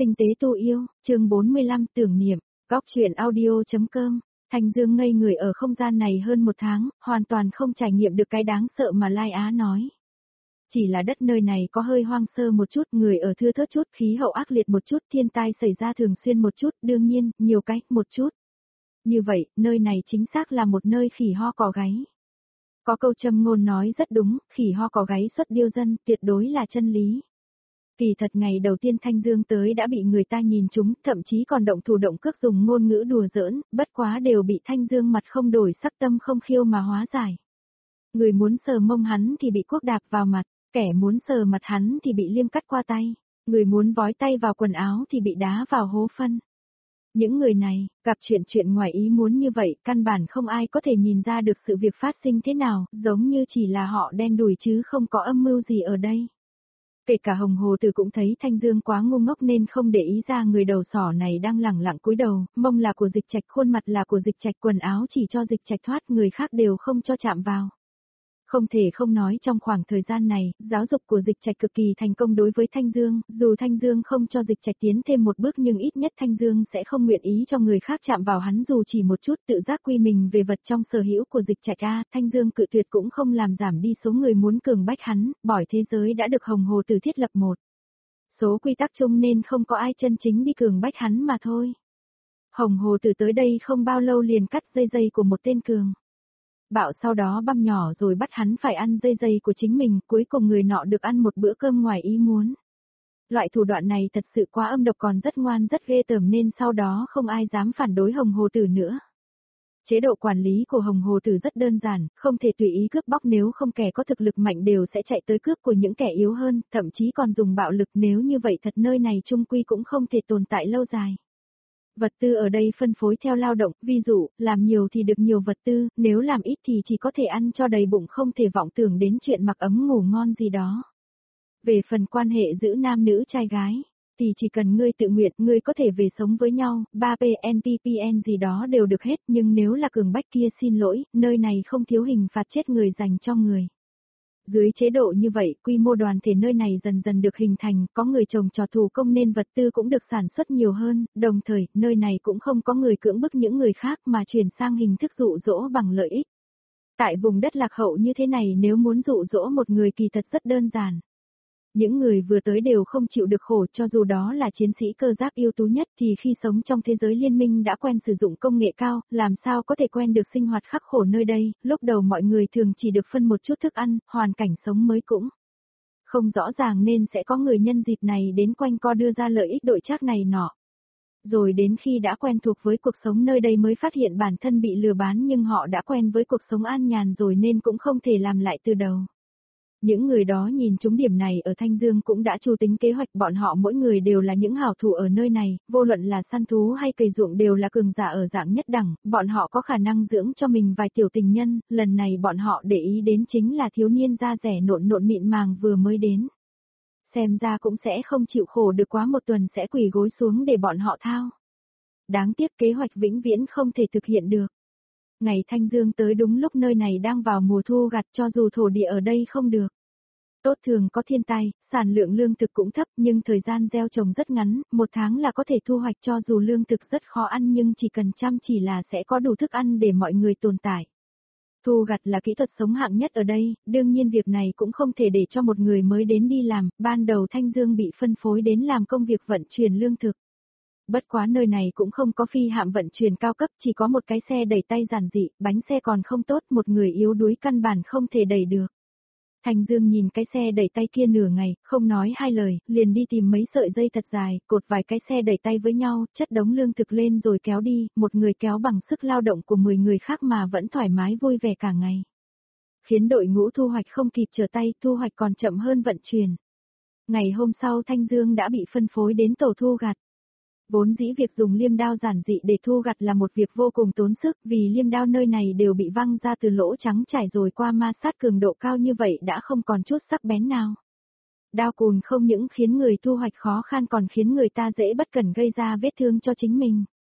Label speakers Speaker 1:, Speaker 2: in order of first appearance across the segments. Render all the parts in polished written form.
Speaker 1: Tinh tế tu yêu, chương 45 tưởng niệm, góc chuyện audio.com. Thanh Dương ngây người ở không gian này hơn một tháng, hoàn toàn không trải nghiệm được cái đáng sợ mà Lai Á nói. Chỉ là đất nơi này có hơi hoang sơ một chút, người ở thưa thớt chút, khí hậu ác liệt một chút, thiên tai xảy ra thường xuyên một chút, đương nhiên, nhiều cái, một chút. Như vậy, nơi này chính xác là một nơi khỉ ho cò gáy. Có câu châm ngôn nói rất đúng, khỉ ho cò gáy xuất điêu dân, tuyệt đối là chân lý. Kỳ thật ngày đầu tiên Thanh Dương tới đã bị người ta nhìn trúng, thậm chí còn động thủ động cước dùng ngôn ngữ đùa giỡn, bất quá đều bị Thanh Dương mặt không đổi sắc tâm không khiêu mà hóa giải. Người muốn sờ mông hắn thì bị cuốc đạp vào mặt, kẻ muốn sờ mặt hắn thì bị liêm cắt qua tay, người muốn vói tay vào quần áo thì bị đá vào hố phân. Những người này, gặp chuyện ngoài ý muốn như vậy, căn bản không ai có thể nhìn ra được sự việc phát sinh thế nào, giống như chỉ là họ đen đủi chứ không có âm mưu gì ở đây. Kể cả Hồng Hồ Tử cũng thấy Thanh Dương quá ngu ngốc nên không để ý ra người đầu sỏ này đang lẳng lặng cúi đầu, mông là của Dịch Trạch, khuôn mặt là của Dịch Trạch, quần áo chỉ cho Dịch Trạch thoát, người khác đều không cho chạm vào. Không thể không nói trong khoảng thời gian này, giáo dục của Dịch Trạch cực kỳ thành công đối với Thanh Dương, dù Thanh Dương không cho Dịch Trạch tiến thêm một bước nhưng ít nhất Thanh Dương sẽ không nguyện ý cho người khác chạm vào hắn dù chỉ một chút, tự giác quy mình về vật trong sở hữu của Dịch Trạch a. Thanh Dương cự tuyệt cũng không làm giảm đi số người muốn cường bách hắn, bởi thế giới đã được Hồng Hồ Tử thiết lập một số quy tắc chung nên không có ai chân chính đi cường bách hắn mà thôi. Hồng Hồ Tử tới đây không bao lâu liền cắt dây của một tên cường bạo, sau đó băm nhỏ rồi bắt hắn phải ăn dây của chính mình, cuối cùng người nọ được ăn một bữa cơm ngoài ý muốn. Loại thủ đoạn này thật sự quá âm độc, còn rất ngoan rất ghê tởm nên sau đó không ai dám phản đối Hồng Hồ Tử nữa. Chế độ quản lý của Hồng Hồ Tử rất đơn giản, không thể tùy ý cướp bóc, nếu không kẻ có thực lực mạnh đều sẽ chạy tới cướp của những kẻ yếu hơn, thậm chí còn dùng bạo lực, nếu như vậy thật nơi này chung quy cũng không thể tồn tại lâu dài. Vật tư ở đây phân phối theo lao động, ví dụ, làm nhiều thì được nhiều vật tư, nếu làm ít thì chỉ có thể ăn cho đầy bụng, không thể vọng tưởng đến chuyện mặc ấm ngủ ngon gì đó. Về phần quan hệ giữa nam nữ trai gái, thì chỉ cần ngươi tự nguyện, ngươi có thể về sống với nhau, 3PNPPN gì đó đều được hết, nhưng nếu là cường bách kia xin lỗi, nơi này không thiếu hình phạt chết người dành cho người. Dưới chế độ như vậy, quy mô đoàn thể nơi này dần dần được hình thành, có người trồng trọt thủ công nên vật tư cũng được sản xuất nhiều hơn, đồng thời, nơi này cũng không có người cưỡng bức những người khác mà chuyển sang hình thức dụ dỗ bằng lợi ích. Tại vùng đất lạc hậu như thế này, nếu muốn dụ dỗ một người kỳ thật rất đơn giản. Những người vừa tới đều không chịu được khổ, cho dù đó là chiến sĩ cơ giáp ưu tú nhất thì khi sống trong thế giới liên minh đã quen sử dụng công nghệ cao, làm sao có thể quen được sinh hoạt khắc khổ nơi đây, lúc đầu mọi người thường chỉ được phân một chút thức ăn, hoàn cảnh sống mới cũng không rõ ràng nên sẽ có người nhân dịp này đến quanh co đưa ra lợi ích đổi trác này nọ. Rồi đến khi đã quen thuộc với cuộc sống nơi đây mới phát hiện bản thân bị lừa bán, nhưng họ đã quen với cuộc sống an nhàn rồi nên cũng không thể làm lại từ đầu. Những người đó nhìn trúng điểm này ở Thanh Dương cũng đã chu tính kế hoạch, bọn họ mỗi người đều là những hảo thủ ở nơi này, vô luận là săn thú hay cày ruộng đều là cường giả ở dạng nhất đẳng, bọn họ có khả năng dưỡng cho mình vài tiểu tình nhân, lần này bọn họ để ý đến chính là thiếu niên da rẻ nộn mịn màng vừa mới đến. Xem ra cũng sẽ không chịu khổ được quá một tuần sẽ quỳ gối xuống để bọn họ thao. Đáng tiếc kế hoạch vĩnh viễn không thể thực hiện được. Ngày Thanh Dương tới đúng lúc nơi này đang vào mùa thu gặt, cho dù thổ địa ở đây không được tốt, thường có thiên tai, sản lượng lương thực cũng thấp, nhưng thời gian gieo trồng rất ngắn, một tháng là có thể thu hoạch, cho dù lương thực rất khó ăn nhưng chỉ cần chăm chỉ là sẽ có đủ thức ăn để mọi người tồn tại. Thu gặt là kỹ thuật sống hạng nhất ở đây, đương nhiên việc này cũng không thể để cho một người mới đến đi làm, ban đầu Thanh Dương bị phân phối đến làm công việc vận chuyển lương thực. Bất quá nơi này cũng không có phi hạm vận chuyển cao cấp, chỉ có một cái xe đẩy tay giản dị, bánh xe còn không tốt, một người yếu đuối căn bản không thể đẩy được. Thanh Dương nhìn cái xe đẩy tay kia nửa ngày, không nói hai lời, liền đi tìm mấy sợi dây thật dài, cột vài cái xe đẩy tay với nhau, chất đống lương thực lên rồi kéo đi, một người kéo bằng sức lao động của 10 người khác mà vẫn thoải mái vui vẻ cả ngày. Khiến đội ngũ thu hoạch không kịp trở tay, thu hoạch còn chậm hơn vận chuyển. Ngày hôm sau Thanh Dương đã bị phân phối đến tổ thu gặt. Vốn dĩ việc dùng liêm đao giản dị để thu gặt là một việc vô cùng tốn sức, vì liêm đao nơi này đều bị văng ra từ lỗ trắng trải rồi qua ma sát cường độ cao như vậy đã không còn chút sắc bén nào. Đao cùn không những khiến người thu hoạch khó khăn còn khiến người ta dễ bất cẩn gây ra vết thương cho chính mình.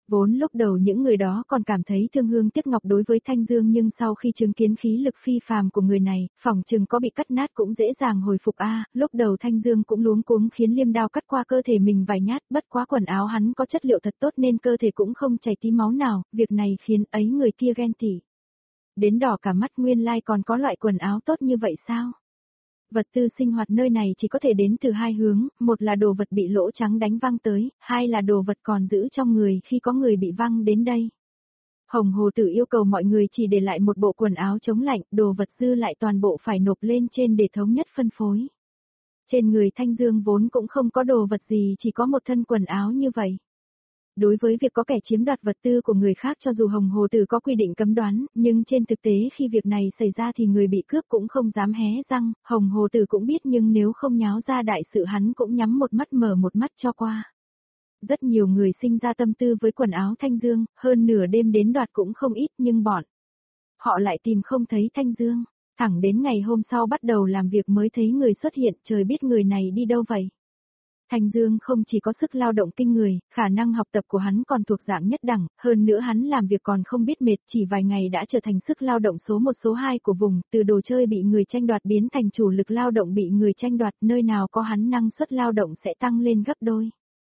Speaker 1: Vốn lúc đầu những người đó còn cảm thấy thương hương tiếc ngọc đối với Thanh Dương, nhưng sau khi chứng kiến khí lực phi phàm của người này, phỏng chừng có bị cắt nát cũng dễ dàng hồi phục lúc đầu Thanh Dương cũng luống cuống khiến liêm đao cắt qua cơ thể mình vài nhát, bất quá quần áo hắn có chất liệu thật tốt nên cơ thể cũng không chảy tí máu nào, việc này khiến ấy người kia ghen tị. Đến đỏ cả mắt, nguyên lai còn có loại quần áo tốt như vậy sao? Vật tư sinh hoạt nơi này chỉ có thể đến từ hai hướng, một là đồ vật bị lỗ trắng đánh văng tới, hai là đồ vật còn giữ trong người khi có người bị văng đến đây. Hồng Hồ Tử yêu cầu mọi người chỉ để lại một bộ quần áo chống lạnh, đồ vật dư lại toàn bộ phải nộp lên trên để thống nhất phân phối. Trên người Thanh Dương vốn cũng không có đồ vật gì, chỉ có một thân quần áo như vậy. Đối với việc có kẻ chiếm đoạt vật tư của người khác, cho dù Hồng Hồ Tử có quy định cấm đoán, nhưng trên thực tế khi việc này xảy ra thì người bị cướp cũng không dám hé răng, Hồng Hồ Tử cũng biết, nhưng nếu không nháo ra đại sự hắn cũng nhắm một mắt mở một mắt cho qua. Rất nhiều người sinh ra tâm tư với quần áo Thanh Dương, hơn nửa đêm đến đoạt cũng không ít, nhưng bọn họ lại tìm không thấy Thanh Dương, thẳng đến ngày hôm sau bắt đầu làm việc mới thấy người xuất hiện, trời biết người này đi đâu vậy. Thanh Dương không chỉ có sức lao động kinh người, khả năng học tập của hắn còn thuộc dạng nhất đẳng, hơn nữa hắn làm việc còn không biết mệt, chỉ vài ngày đã trở thành sức lao động số 1 số 2 của vùng, từ đồ chơi bị người tranh đoạt biến thành chủ lực lao động bị người tranh đoạt, nơi nào có hắn năng suất lao động sẽ tăng lên gấp đôi.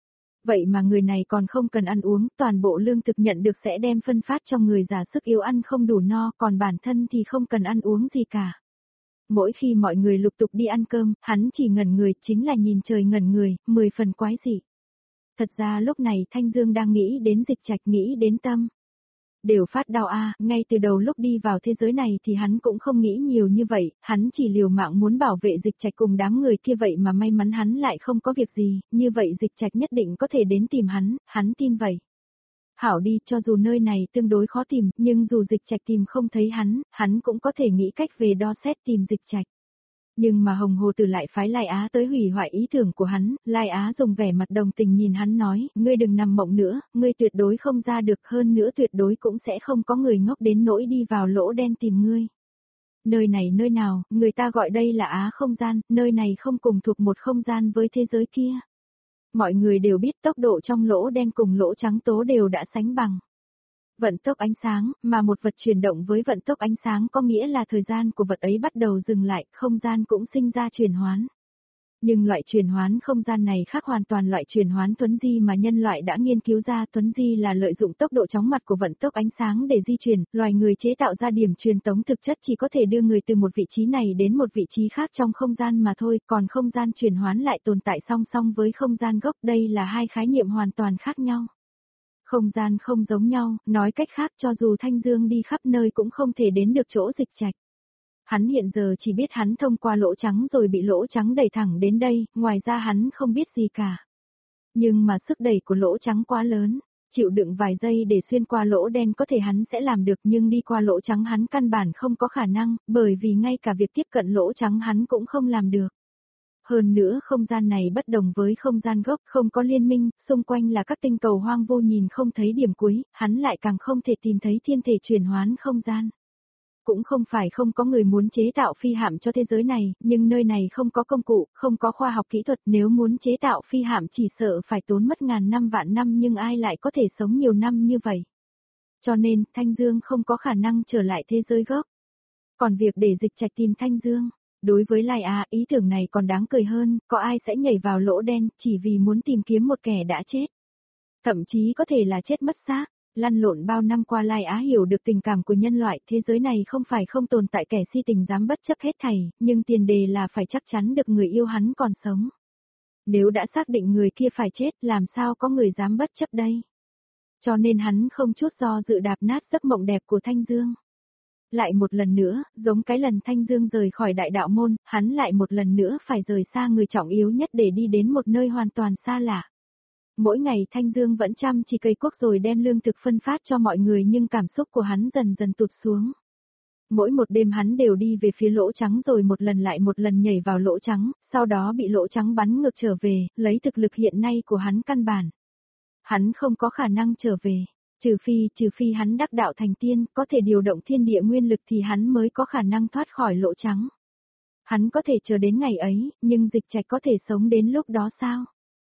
Speaker 1: Vậy mà người này còn không cần ăn uống, toàn bộ lương thực nhận được sẽ đem phân phát cho người già sức yếu ăn không đủ no, còn bản thân thì không cần ăn uống gì cả. Mỗi khi mọi người lục tục đi ăn cơm, hắn chỉ ngẩn người, chính là nhìn trời ngẩn người, 10 phần quái dị. Thật ra lúc này Thanh Dương đang nghĩ đến Dịch Trạch, nghĩ đến Tâm. Đều phát đau ngay từ đầu lúc đi vào thế giới này thì hắn cũng không nghĩ nhiều như vậy, hắn chỉ liều mạng muốn bảo vệ Dịch Trạch cùng đám người kia, vậy mà may mắn hắn lại không có việc gì, như vậy Dịch Trạch nhất định có thể đến tìm hắn tin vậy. Hảo đi, cho dù nơi này tương đối khó tìm, nhưng dù Dịch Trạch tìm không thấy hắn cũng có thể nghĩ cách về đo xét tìm Dịch Trạch. Nhưng mà Hồng Hồ Tử lại phái Lai Á tới hủy hoại ý tưởng của hắn, Lai Á dùng vẻ mặt đồng tình nhìn hắn nói, ngươi đừng nằm mộng nữa, ngươi tuyệt đối không ra được, hơn nữa tuyệt đối cũng sẽ không có người ngốc đến nỗi đi vào lỗ đen tìm ngươi. Nơi này nơi nào, người ta gọi đây là Á không gian, nơi này không cùng thuộc một không gian với thế giới kia. Mọi người đều biết tốc độ trong lỗ đen cùng lỗ trắng tố đều đã sánh bằng vận tốc ánh sáng, mà một vật chuyển động với vận tốc ánh sáng có nghĩa là thời gian của vật ấy bắt đầu dừng lại, không gian cũng sinh ra chuyển hoán. Nhưng loại chuyển hoán không gian này khác hoàn toàn loại chuyển hoán thuấn di mà nhân loại đã nghiên cứu ra. Thuấn di là lợi dụng tốc độ chóng mặt của vận tốc ánh sáng để di chuyển, loài người chế tạo ra điểm truyền tống thực chất chỉ có thể đưa người từ một vị trí này đến một vị trí khác trong không gian mà thôi, còn không gian chuyển hoán lại tồn tại song song với không gian gốc, đây là hai khái niệm hoàn toàn khác nhau. Không gian không giống nhau, nói cách khác cho dù Thanh Dương đi khắp nơi cũng không thể đến được chỗ Dịch Trạch. Hắn hiện giờ chỉ biết hắn thông qua lỗ trắng rồi bị lỗ trắng đẩy thẳng đến đây, ngoài ra hắn không biết gì cả. Nhưng mà sức đẩy của lỗ trắng quá lớn, chịu đựng vài giây để xuyên qua lỗ đen có thể hắn sẽ làm được, nhưng đi qua lỗ trắng hắn căn bản không có khả năng, bởi vì ngay cả việc tiếp cận lỗ trắng hắn cũng không làm được. Hơn nữa không gian này bất đồng với không gian gốc, không có liên minh, xung quanh là các tinh cầu hoang vô nhìn không thấy điểm cuối, hắn lại càng không thể tìm thấy thiên thể chuyển hoán không gian. Cũng không phải không có người muốn chế tạo phi hạm cho thế giới này, nhưng nơi này không có công cụ, không có khoa học kỹ thuật, nếu muốn chế tạo phi hạm chỉ sợ phải tốn mất ngàn năm vạn năm, nhưng ai lại có thể sống nhiều năm như vậy. Cho nên, Thanh Dương không có khả năng trở lại thế giới gốc. Còn việc để Dịch Trạch tìm Thanh Dương, đối với Lai Á, ý tưởng này còn đáng cười hơn, có ai sẽ nhảy vào lỗ đen chỉ vì muốn tìm kiếm một kẻ đã chết. Thậm chí có thể là chết mất xác. Lăn lộn bao năm qua Lai Á hiểu được tình cảm của nhân loại, thế giới này không phải không tồn tại kẻ si tình dám bất chấp hết thảy, nhưng tiền đề là phải chắc chắn được người yêu hắn còn sống. Nếu đã xác định người kia phải chết, làm sao có người dám bất chấp đây? Cho nên hắn không chút do dự đạp nát giấc mộng đẹp của Thanh Dương. Lại một lần nữa, giống cái lần Thanh Dương rời khỏi đại đạo môn, hắn lại một lần nữa phải rời xa người trọng yếu nhất để đi đến một nơi hoàn toàn xa lạ. Mỗi ngày Thanh Dương vẫn chăm chỉ cày cuốc rồi đem lương thực phân phát cho mọi người, nhưng cảm xúc của hắn dần dần tụt xuống. Mỗi một đêm hắn đều đi về phía lỗ trắng rồi một lần lại một lần nhảy vào lỗ trắng, sau đó bị lỗ trắng bắn ngược trở về, lấy thực lực hiện nay của hắn căn bản. Hắn không có khả năng trở về, trừ phi hắn đắc đạo thành tiên, có thể điều động thiên địa nguyên lực thì hắn mới có khả năng thoát khỏi lỗ trắng. Hắn có thể chờ đến ngày ấy, nhưng Dịch Trạch có thể sống đến lúc đó sao?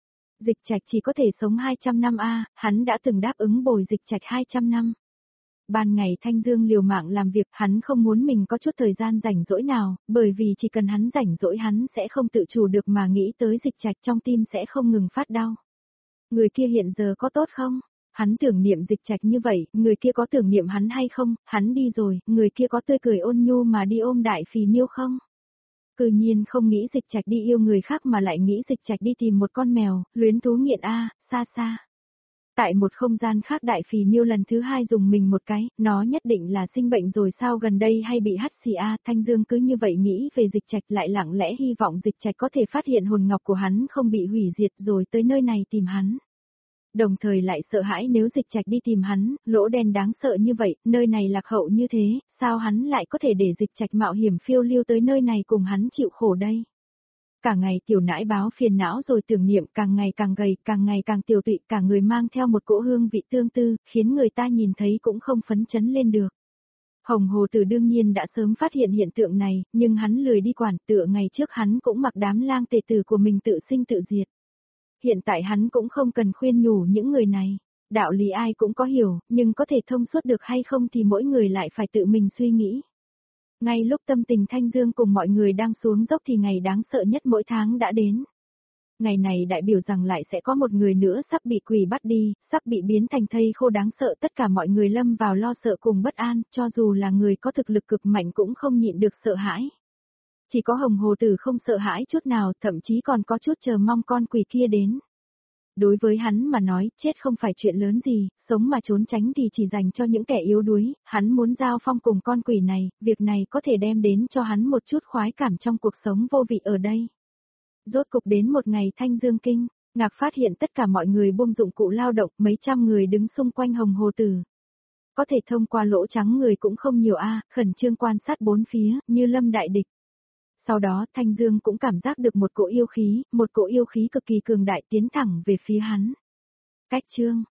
Speaker 1: Dịch Trạch chỉ có thể sống 200 năm a, hắn đã từng đáp ứng bồi Dịch Trạch 200 năm. Ban ngày Thanh Dương liều mạng làm việc, hắn không muốn mình có chút thời gian rảnh rỗi nào, bởi vì chỉ cần hắn rảnh rỗi hắn sẽ không tự chủ được mà nghĩ tới Dịch Trạch, trong tim sẽ không ngừng phát đau. Người kia hiện giờ có tốt không? Hắn tưởng niệm Dịch Trạch như vậy, người kia có tưởng niệm hắn hay không? Hắn đi rồi, người kia có tươi cười ôn nhu mà đi ôm Đại Phì Miêu không? Cư nhiên không nghĩ Dịch Trạch đi yêu người khác mà lại nghĩ Dịch Trạch đi tìm một con mèo, luyến thú nghiện a, xa xa. Tại một không gian khác Đại Phì Miêu lần thứ hai dùng mình một cái, nó nhất định là sinh bệnh rồi sao, gần đây hay bị hắt xì a. Thanh Dương cứ như vậy nghĩ về Dịch Trạch, lại lặng lẽ hy vọng Dịch Trạch có thể phát hiện hồn ngọc của hắn không bị hủy diệt rồi tới nơi này tìm hắn. Đồng thời lại sợ hãi nếu Dịch Trạch đi tìm hắn, lỗ đen đáng sợ như vậy, nơi này lạc hậu như thế, sao hắn lại có thể để Dịch Trạch mạo hiểm phiêu lưu tới nơi này cùng hắn chịu khổ đây? Cả ngày tiểu nãi báo phiền não rồi tưởng niệm, càng ngày càng gầy, càng ngày càng tiểu tụy, cả người mang theo một cỗ hương vị tương tư, khiến người ta nhìn thấy cũng không phấn chấn lên được. Hồng Hồ Tử đương nhiên đã sớm phát hiện hiện tượng này, nhưng hắn lười đi quản, tựa ngày trước hắn cũng mặc đám lang tề tử của mình tự sinh tự diệt. Hiện tại hắn cũng không cần khuyên nhủ những người này. Đạo lý ai cũng có hiểu, nhưng có thể thông suốt được hay không thì mỗi người lại phải tự mình suy nghĩ. Ngay lúc tâm tình Thanh Dương cùng mọi người đang xuống dốc thì ngày đáng sợ nhất mỗi tháng đã đến. Ngày này đại biểu rằng lại sẽ có một người nữa sắp bị quỷ bắt đi, sắp bị biến thành thây khô đáng sợ, tất cả mọi người lâm vào lo sợ cùng bất an, cho dù là người có thực lực cực mạnh cũng không nhịn được sợ hãi. Chỉ có Hồng Hồ Tử không sợ hãi chút nào, thậm chí còn có chút chờ mong con quỷ kia đến. Đối với hắn mà nói, chết không phải chuyện lớn gì, sống mà trốn tránh thì chỉ dành cho những kẻ yếu đuối, hắn muốn giao phong cùng con quỷ này, việc này có thể đem đến cho hắn một chút khoái cảm trong cuộc sống vô vị ở đây. Rốt cục đến một ngày Thanh Dương kinh, Ngạc phát hiện tất cả mọi người buông dụng cụ lao động, mấy trăm người đứng xung quanh Hồng Hồ Tử. Có thể thông qua lỗ trắng người cũng không nhiều khẩn trương quan sát bốn phía, như lâm đại địch. Sau đó Thanh Dương cũng cảm giác được một cỗ yêu khí cực kỳ cường đại tiến thẳng về phía hắn. Cách chương